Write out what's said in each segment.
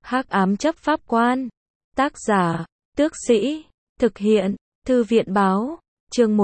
Hắc ám chấp pháp quan. Tác giả, Tước Sĩ. Thực hiện, Thư viện báo. Chương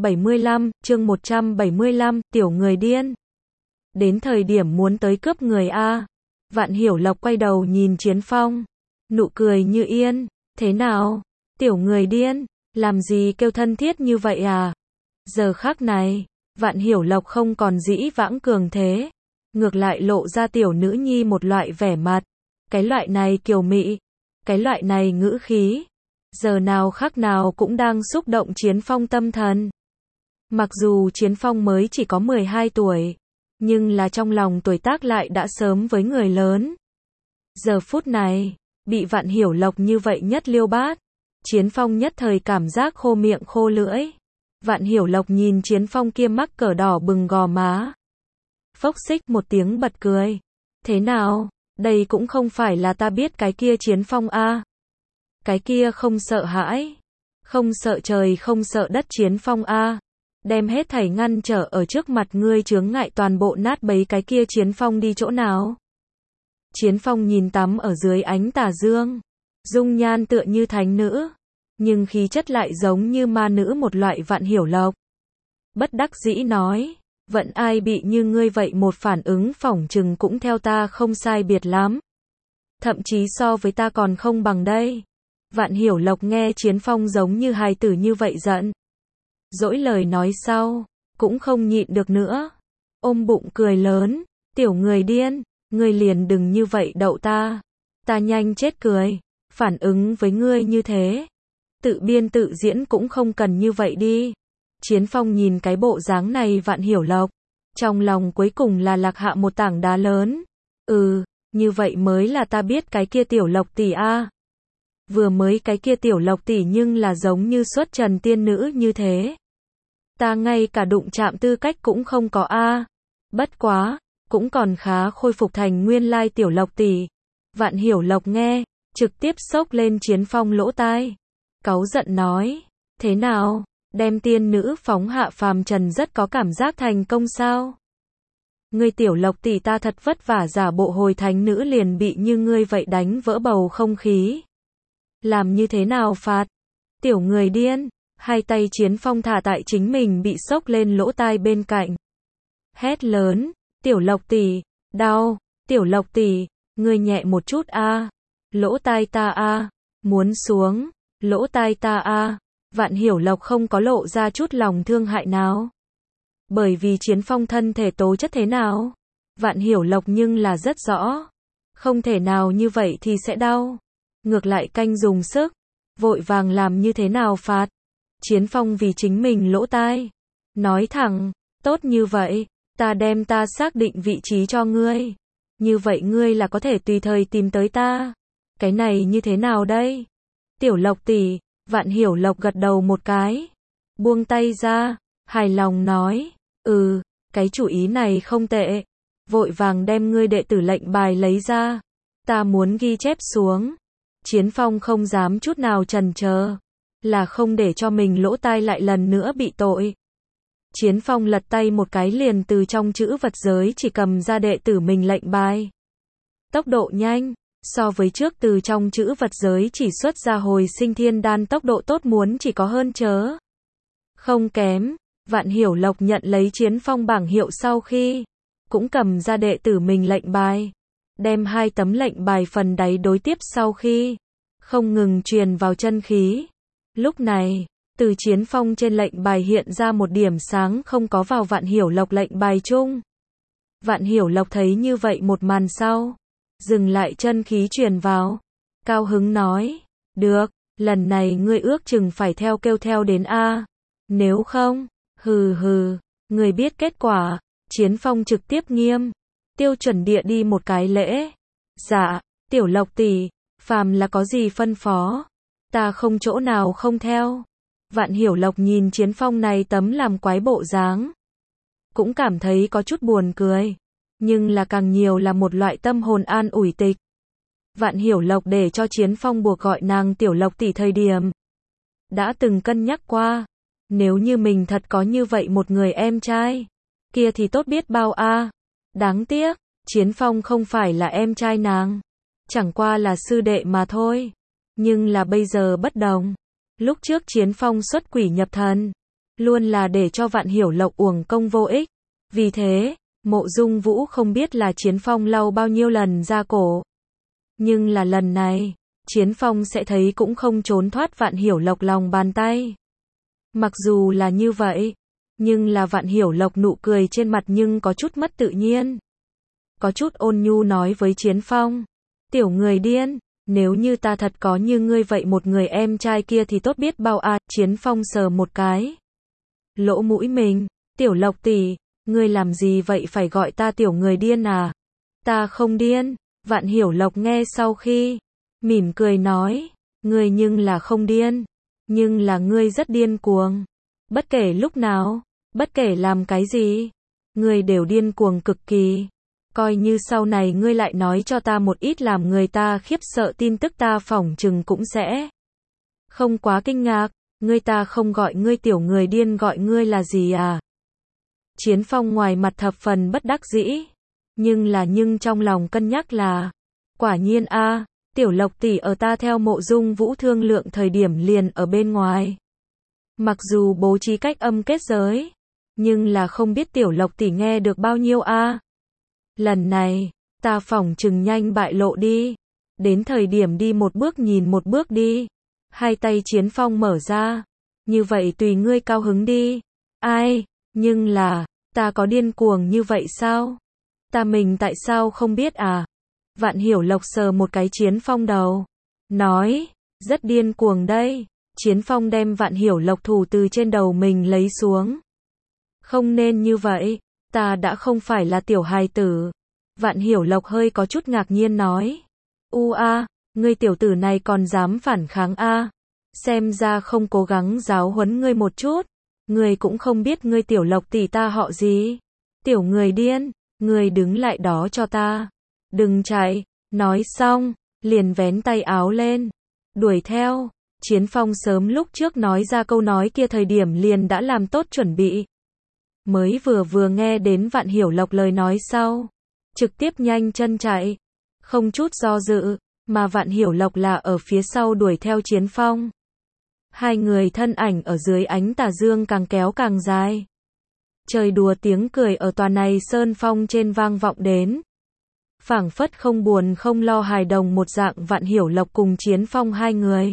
175, tiểu người điên. Đến thời điểm muốn tới cướp người a. Vạn Hiểu Lộc quay đầu nhìn Chiến Phong, nụ cười như yên, thế nào, tiểu người điên, làm gì kêu thân thiết như vậy à? Giờ khắc này, Vạn Hiểu Lộc không còn dĩ vãng cường thế, ngược lại lộ ra tiểu nữ nhi một loại vẻ mặt, cái loại này kiều mị, cái loại này ngữ khí, giờ nào khắc nào cũng đang xúc động Chiến Phong tâm thần. Mặc dù Chiến Phong mới chỉ có 12 tuổi, nhưng là trong lòng tuổi tác lại đã sớm với người lớn. Giờ phút này, bị Vạn Hiểu Lộc như vậy nhất liêu bát, Chiến Phong nhất thời cảm giác khô miệng khô lưỡi. Vạn Hiểu Lộc nhìn Chiến Phong kia mắc cỡ đỏ bừng gò má, phốc xích một tiếng bật cười. Thế nào, đây cũng không phải là ta biết cái kia Chiến Phong a. Cái kia không sợ hãi, không sợ trời không sợ đất Chiến Phong a. Đem hết thảy ngăn trở ở trước mặt ngươi chướng ngại toàn bộ nát bấy cái kia Chiến Phong đi chỗ nào? Chiến Phong nhìn tắm ở dưới ánh tà dương, dung nhan tựa như thánh nữ, nhưng khí chất lại giống như ma nữ một loại. Vạn Hiểu Lộc bất đắc dĩ nói, vận ai bị như ngươi vậy một phản ứng phỏng chừng cũng theo ta không sai biệt lắm. Thậm chí so với ta còn không bằng đây. Vạn Hiểu Lộc nghe Chiến Phong giống như hài tử như vậy giận dỗi lời nói sau, cũng không nhịn được nữa, ôm bụng cười lớn, tiểu người điên, ngươi liền đừng như vậy đậu ta nhanh chết cười, phản ứng với ngươi như thế, tự biên tự diễn cũng không cần như vậy đi. Chiến Phong nhìn cái bộ dáng này Vạn Hiểu Lộc, trong lòng cuối cùng là lạc hạ một tảng đá lớn. Như vậy mới là ta biết cái kia tiểu Lộc tỷ a. Vừa mới cái kia tiểu Lộc tỷ nhưng là giống như xuất trần tiên nữ như thế. Ta ngay cả đụng chạm tư cách cũng không có a. Bất quá, cũng còn khá khôi phục thành nguyên lai tiểu Lộc tỷ. Vạn Hiểu Lộc nghe, trực tiếp xốc lên Chiến Phong lỗ tai. Cáu giận nói, thế nào, đem tiên nữ phóng hạ phàm trần rất có cảm giác thành công sao? Ngươi tiểu Lộc tỷ ta thật vất vả giả bộ hồi thánh nữ liền bị như ngươi vậy đánh vỡ bầu không khí. Làm như thế nào phạt? Tiểu người điên, hai tay Chiến Phong thả tại chính mình bị xốc lên lỗ tai bên cạnh. Hét lớn, tiểu Lộc tỷ, đau, tiểu Lộc tỷ, ngươi nhẹ một chút a. Lỗ tai ta a, muốn xuống, lỗ tai ta a. Vạn Hiểu Lộc không có lộ ra chút lòng thương hại nào. Bởi vì Chiến Phong thân thể tố chất thế nào, Vạn Hiểu Lộc nhưng là rất rõ. Không thể nào như vậy thì sẽ đau. Ngược lại canh dùng sức, vội vàng làm như thế nào phạt. Chiến Phong vì chính mình lỗ tai, nói thẳng, tốt như vậy, ta đem ta xác định vị trí cho ngươi. Như vậy ngươi là có thể tùy thời tìm tới ta. Cái này như thế nào đây? Tiểu Lộc tỷ, Vạn Hiểu Lộc gật đầu một cái, buông tay ra, hài lòng nói, cái chủ ý này không tệ. Vội vàng đem ngươi đệ tử lệnh bài lấy ra, ta muốn ghi chép xuống. Chiến Phong không dám chút nào chần chờ, là không để cho mình lỗ tai lại lần nữa bị tội. Chiến Phong lật tay một cái liền từ trong chữ vật giới chỉ cầm ra đệ tử mình lệnh bài. Tốc độ nhanh, so với trước từ trong chữ vật giới chỉ xuất ra hồi sinh thiên đan tốc độ tốt muốn chỉ có hơn chớ không kém. Vạn Hiểu Lộc nhận lấy Chiến Phong bảng hiệu sau khi, cũng cầm ra đệ tử mình lệnh bài, đem hai tấm lệnh bài phần đáy đối tiếp sau khi, không ngừng truyền vào chân khí. Lúc này, từ Chiến Phong trên lệnh bài hiện ra một điểm sáng không có vào Vạn Hiểu Lộc lệnh bài chung. Vạn Hiểu Lộc thấy như vậy một màn sau, dừng lại chân khí truyền vào, cao hứng nói, được, lần này ngươi ước chừng phải theo kêu theo đến a. Nếu không, ngươi biết kết quả. Chiến Phong trực tiếp nghiêm tiêu chuẩn địa đi một cái lễ. Dạ, tiểu Lộc tỷ, phàm là có gì phân phó, ta không chỗ nào không theo. Vạn Hiểu Lộc nhìn Chiến Phong này tấm làm quái bộ dáng, cũng cảm thấy có chút buồn cười, nhưng là càng nhiều là một loại tâm hồn an ủi tịch. Vạn Hiểu Lộc để cho Chiến Phong buộc gọi nàng tiểu Lộc tỷ thời điểm, đã từng cân nhắc qua, nếu như mình thật có như vậy một người em trai, kia thì tốt biết bao a. Đáng tiếc, Chiến Phong không phải là em trai nàng. chẳng qua là sư đệ mà thôi. Nhưng là bây giờ bất đồng. Lúc trước Chiến Phong xuất quỷ nhập thần, luôn là để cho Vạn Hiểu Lộc uổng công vô ích. Vì thế, Mộ Dung Vũ không biết là Chiến Phong lau bao nhiêu lần ra cổ. Nhưng là lần này, Chiến Phong sẽ thấy cũng không trốn thoát Vạn Hiểu Lộc lòng bàn tay. Mặc dù là như vậy, nhưng là Vạn Hiểu Lộc nụ cười trên mặt nhưng có chút mất tự nhiên. Có chút ôn nhu nói với Chiến Phong, tiểu người điên, nếu như ta thật có như ngươi vậy một người em trai kia thì tốt biết bao à. Chiến Phong sờ một cái lỗ mũi mình, tiểu Lộc tỷ, ngươi làm gì vậy phải gọi ta tiểu người điên à? Ta không điên. Vạn Hiểu Lộc nghe sau khi mỉm cười nói, ngươi nhưng là không điên, nhưng là ngươi rất điên cuồng. Bất kể lúc nào, bất kể làm cái gì, ngươi đều điên cuồng cực kỳ. Coi như sau này ngươi lại nói cho ta một ít làm người ta khiếp sợ tin tức ta phỏng chừng cũng sẽ không quá kinh ngạc. Ngươi ta không gọi ngươi tiểu người điên gọi ngươi là gì à? Chiến Phong ngoài mặt thập phần bất đắc dĩ, nhưng trong lòng cân nhắc là, quả nhiên a, tiểu Lộc tỷ ở ta theo Mộ Dung Vũ thương lượng thời điểm liền ở bên ngoài. Mặc dù bố trí cách âm kết giới, nhưng là không biết tiểu Lộc tỷ nghe được bao nhiêu a. Lần này, ta phỏng chừng nhanh bại lộ đi. Đến thời điểm đi một bước nhìn một bước đi. Hai tay Chiến Phong mở ra. Như vậy tùy ngươi cao hứng đi. Ai, nhưng là, ta có điên cuồng như vậy sao? Ta mình tại sao không biết à? Vạn Hiểu Lộc sờ một cái Chiến Phong đầu. Nói, rất điên cuồng đây. Chiến Phong đem Vạn Hiểu Lộc thủ từ trên đầu mình lấy xuống. Không nên như vậy, ta đã không phải là tiểu hài tử. Vạn Hiểu Lộc hơi có chút ngạc nhiên nói. Ngươi tiểu tử này còn dám phản kháng a? Xem ra không cố gắng giáo huấn ngươi một chút. Ngươi cũng không biết ngươi tiểu Lộc tỷ ta họ gì. Tiểu người điên, ngươi đứng lại đó cho ta. Đừng chạy, nói xong, liền vén tay áo lên. Đuổi theo, Chiến Phong sớm lúc trước nói ra câu nói kia thời điểm liền đã làm tốt chuẩn bị. Mới vừa nghe đến Vạn Hiểu Lộc lời nói sau, trực tiếp nhanh chân chạy, không chút do dự, mà Vạn Hiểu Lộc là ở phía sau đuổi theo Chiến Phong. Hai người thân ảnh ở dưới ánh tà dương càng kéo càng dài. Trời đùa tiếng cười ở tòa này sơn phong trên vang vọng đến. Phảng phất không buồn không lo hài đồng một dạng. Vạn Hiểu Lộc cùng Chiến Phong hai người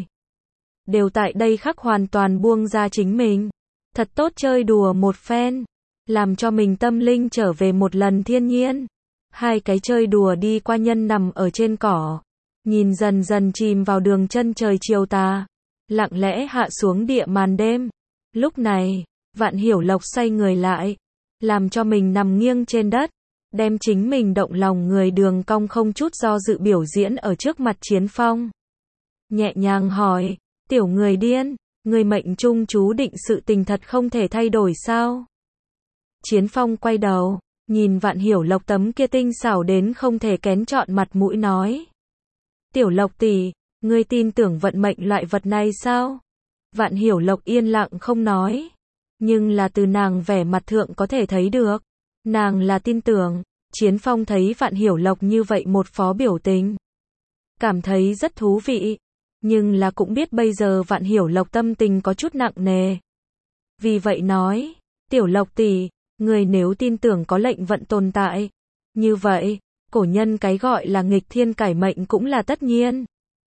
đều tại đây khắc hoàn toàn buông ra chính mình, thật tốt chơi đùa một phen, làm cho mình tâm linh trở về một lần thiên nhiên. Hai cái chơi đùa đi qua nhân nằm ở trên cỏ, nhìn dần dần chìm vào đường chân trời chiều tà, lặng lẽ hạ xuống địa màn đêm. Lúc này, Vạn Hiểu Lộc xoay người lại, làm cho mình nằm nghiêng trên đất, đem chính mình động lòng người đường cong không chút do dự biểu diễn ở trước mặt Chiến Phong. Nhẹ nhàng hỏi, tiểu người điên, người mệnh trung chú định sự tình thật không thể thay đổi sao? Chiến Phong quay đầu, nhìn Vạn Hiểu Lộc tấm kia tinh xảo đến không thể kén chọn mặt mũi nói. Tiểu Lộc tỷ, ngươi tin tưởng vận mệnh loại vật này sao? Vạn Hiểu Lộc yên lặng không nói. Nhưng là từ nàng vẻ mặt thượng có thể thấy được. Nàng là tin tưởng. Chiến Phong thấy Vạn Hiểu Lộc như vậy một phó biểu tình, cảm thấy rất thú vị. Nhưng là cũng biết bây giờ Vạn Hiểu Lộc tâm tình có chút nặng nề. Vì vậy nói, tiểu Lộc tỷ, người nếu tin tưởng có lệnh vận tồn tại, như vậy, cổ nhân cái gọi là nghịch thiên cải mệnh cũng là tất nhiên.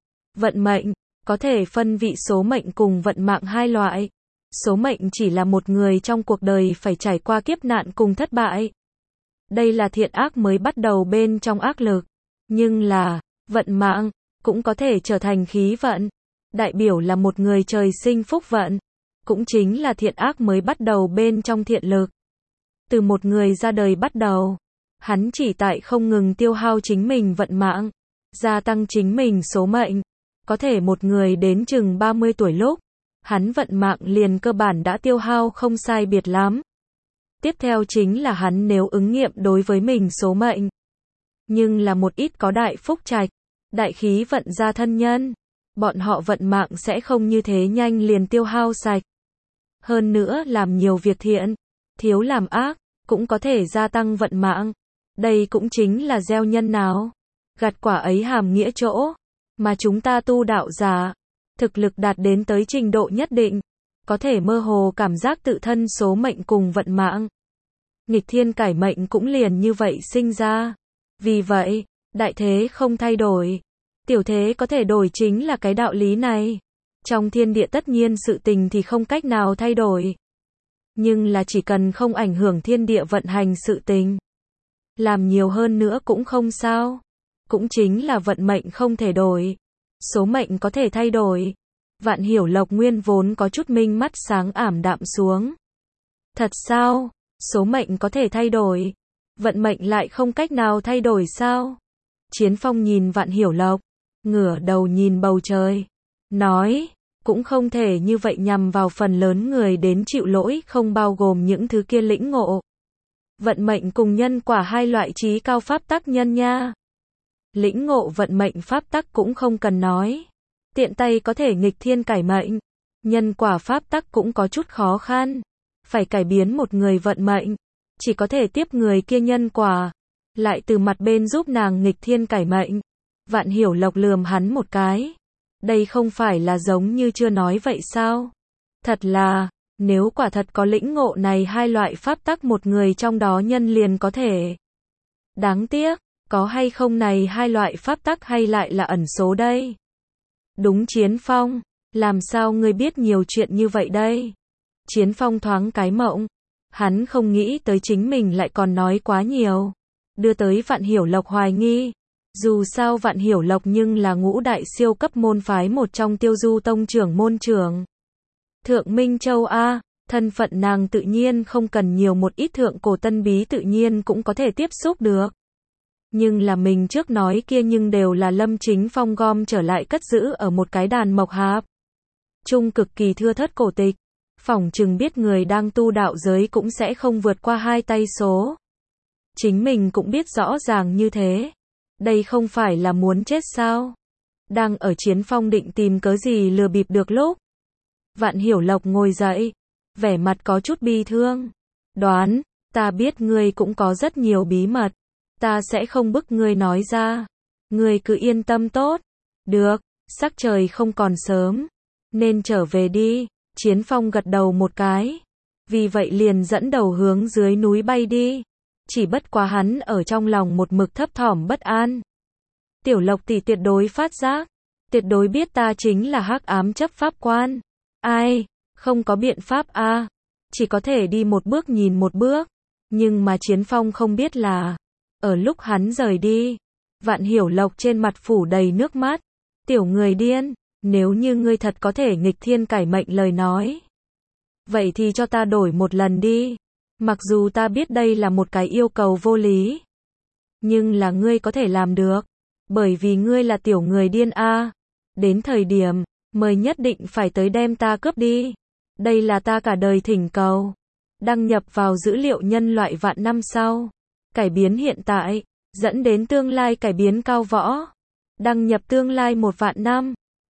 Vận mệnh, có thể phân vị số mệnh cùng vận mạng hai loại. Số mệnh chỉ là một người trong cuộc đời phải trải qua kiếp nạn cùng thất bại. Đây là thiện ác mới bắt đầu bên trong ác lực. Nhưng là, vận mạng, cũng có thể trở thành khí vận. Đại biểu là một người trời sinh phúc vận. Cũng chính là thiện ác mới bắt đầu bên trong thiện lực. Từ một người ra đời bắt đầu, hắn chỉ tại không ngừng tiêu hao chính mình vận mạng, gia tăng chính mình số mệnh. Có thể một người đến chừng 30 tuổi lúc, hắn vận mạng liền cơ bản đã tiêu hao không sai biệt lắm. Tiếp theo chính là hắn nếu ứng nghiệm đối với mình số mệnh. Nhưng là một ít có đại phúc trạch, đại khí vận gia thân nhân, bọn họ vận mạng sẽ không như thế nhanh liền tiêu hao sạch. Hơn nữa làm nhiều việc thiện, thiếu làm ác, cũng có thể gia tăng vận mạng. Đây cũng chính là gieo nhân nào, Gặt quả ấy hàm nghĩa chỗ, mà chúng ta tu đạo giả, thực lực đạt đến tới trình độ nhất định, có thể mơ hồ cảm giác tự thân số mệnh cùng vận mạng. Nghịch thiên cải mệnh cũng liền như vậy sinh ra. Vì vậy, đại thế không thay đổi, tiểu thế có thể đổi chính là cái đạo lý này. Trong thiên địa tất nhiên sự tình thì không cách nào thay đổi. Nhưng là chỉ cần không ảnh hưởng thiên địa vận hành sự tình. Làm nhiều hơn nữa cũng không sao. Cũng chính là vận mệnh không thể đổi. Số mệnh có thể thay đổi. Vạn Hiểu Lộc nguyên vốn có chút minh mắt sáng ảm đạm xuống. Thật sao? Số mệnh có thể thay đổi. Vận mệnh lại không cách nào thay đổi sao? Chiến Phong nhìn Vạn Hiểu Lộc, ngửa đầu nhìn bầu trời, nói, cũng không thể như vậy nhằm vào phần lớn người đến chịu lỗi không bao gồm những thứ kia lĩnh ngộ. Vận mệnh cùng nhân quả hai loại trí cao pháp tắc nhân nha. Lĩnh ngộ vận mệnh pháp tắc cũng không cần nói. Tiện tay có thể nghịch thiên cải mệnh. Nhân quả pháp tắc cũng có chút khó khăn. Phải cải biến một người vận mệnh. Chỉ có thể tiếp người kia nhân quả. Lại từ mặt bên giúp nàng nghịch thiên cải mệnh. Vạn Hiểu Lộc lườm hắn một cái. Đây không phải là giống như chưa nói vậy sao? Thật là, nếu quả thật có lĩnh ngộ này hai loại pháp tắc một người trong đó nhân liền có thể. Đáng tiếc, có hay không này hai loại pháp tắc hay lại là ẩn số đây? Đúng Chiến Phong, làm sao ngươi biết nhiều chuyện như vậy đây? Chiến Phong thoáng cái mộng. Hắn không nghĩ tới chính mình lại còn nói quá nhiều. Đưa tới Vạn Hiểu Lộc hoài nghi. Dù sao Vạn Hiểu Lộc nhưng là ngũ đại siêu cấp môn phái một trong Tiêu Du Tông trưởng môn trưởng. Thượng Minh Châu A, thân phận nàng tự nhiên không cần nhiều một ít thượng cổ tân bí tự nhiên cũng có thể tiếp xúc được. Nhưng là mình trước nói kia nhưng đều là Lâm Chính Phong gom trở lại cất giữ ở một cái đàn mộc hạp. Trung cực kỳ thưa thớt cổ tịch. Phỏng chừng biết người đang tu đạo giới cũng sẽ không vượt qua 2 tay số. Chính mình cũng biết rõ ràng như thế. Đây không phải là muốn chết sao? Đang ở Chiến Phong định tìm cớ gì lừa bịp được lúc. Vạn Hiểu Lộc ngồi dậy, vẻ mặt có chút bi thương. Đoán, ta biết ngươi cũng có rất nhiều bí mật. Ta sẽ không bức ngươi nói ra. Ngươi cứ yên tâm tốt. Được, sắc trời không còn sớm. Nên trở về đi. Chiến Phong gật đầu một cái. Vì vậy liền dẫn đầu hướng dưới núi bay đi. Chỉ bất quá hắn ở trong lòng một mực thấp thỏm bất an. Tiểu Lộc tỷ tuyệt đối phát giác. Tuyệt đối biết ta chính là hắc ám chấp pháp quan. Ai, không có biện pháp a, chỉ có thể đi một bước nhìn một bước. Nhưng mà Chiến Phong không biết là, ở lúc hắn rời đi, Vạn Hiểu Lộc trên mặt phủ đầy nước mắt. Tiểu người điên, nếu như ngươi thật có thể nghịch thiên cải mệnh lời nói. Vậy thì cho ta đổi một lần đi. Mặc dù ta biết đây là một cái yêu cầu vô lý. Nhưng là ngươi có thể làm được. Bởi vì ngươi là tiểu người điên a. Đến thời điểm, mời nhất định phải tới đem ta cướp đi. Đây là ta cả đời thỉnh cầu. Đăng nhập vào dữ liệu nhân loại vạn năm sau. Cải biến hiện tại, dẫn đến tương lai cải biến cao võ. Đăng nhập tương lai 1 vạn năm.